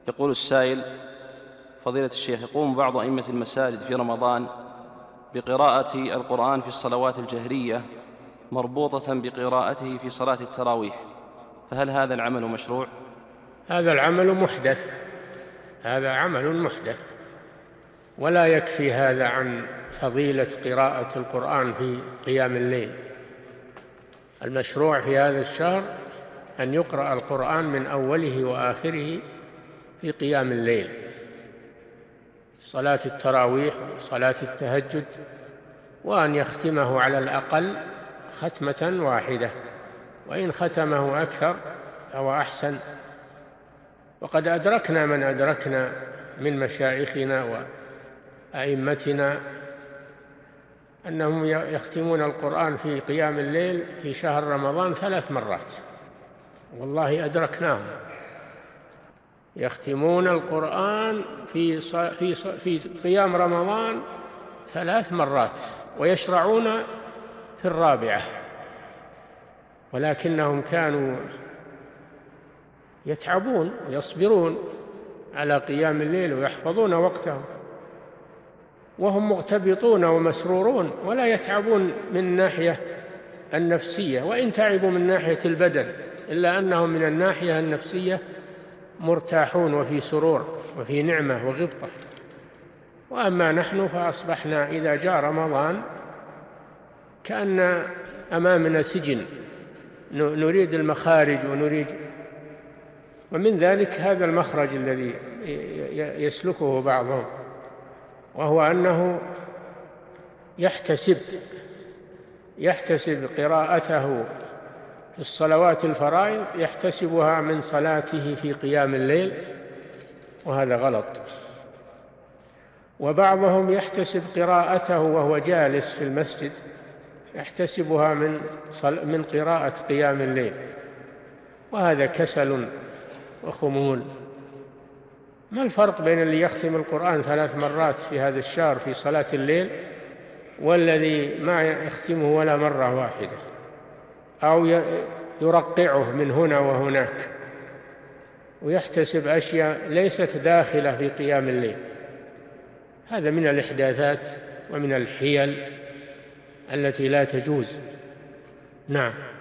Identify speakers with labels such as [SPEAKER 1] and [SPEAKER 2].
[SPEAKER 1] يقول السائل: فضيلة الشيخ، يقوم بعض أئمة المساجد في رمضان بقراءة القرآن في الصلوات الجهرية مربوطة بقراءته في صلاة التراويح، فهل هذا العمل مشروع؟
[SPEAKER 2] هذا العمل محدث، هذا عمل محدث، ولا يكفي هذا عن فضيلة قراءة القرآن في قيام الليل. المشروع في هذا الشهر أن يقرأ القرآن من أوله وآخره في قيام الليل، صلاة التراويح وصلاة التهجد، وأن يختمه على الأقل ختمة واحدة، وإن ختمه أكثر فهو أحسن. وقد أدركنا من أدركنا من مشايخنا وأئمتنا أنهم يختمون القرآن في قيام الليل في شهر رمضان 3 مرات، والله أدركناهم يختمون القرآن في قيام رمضان 3 مرات، ويشرعون في الرابعة، ولكنهم كانوا يتعبون ويصبرون على قيام الليل ويحفظون وقتهم، وهم مغتبطون ومسرورون، ولا يتعبون من الناحية النفسية، وإن تعبوا من ناحية البدن إلا أنهم من الناحية النفسية مرتاحون وفي سرور وفي نعمة وغبطة. وأما نحن فأصبحنا إذا جاء رمضان كأن أمامنا سجن، نريد المخارج ومن ذلك هذا المخرج الذي يسلكه بعضهم، وهو أنه يحتسب قراءته في الصلوات الفرائض، يحتسبها من صلاته في قيام الليل، وهذا غلط. وبعضهم يحتسب قراءته وهو جالس في المسجد، يحتسبها من قراءة قيام الليل، وهذا كسل وخمول. ما الفرق بين اللي يختم القرآن 3 مرات في هذا الشهر في صلاة الليل والذي ما يختمه ولا مرة واحدة، أو يرقعه من هنا وهناك ويحتسب أشياء ليست داخلة في قيام الليل؟ هذا من الإحداثات ومن الحيل التي لا تجوز. نعم.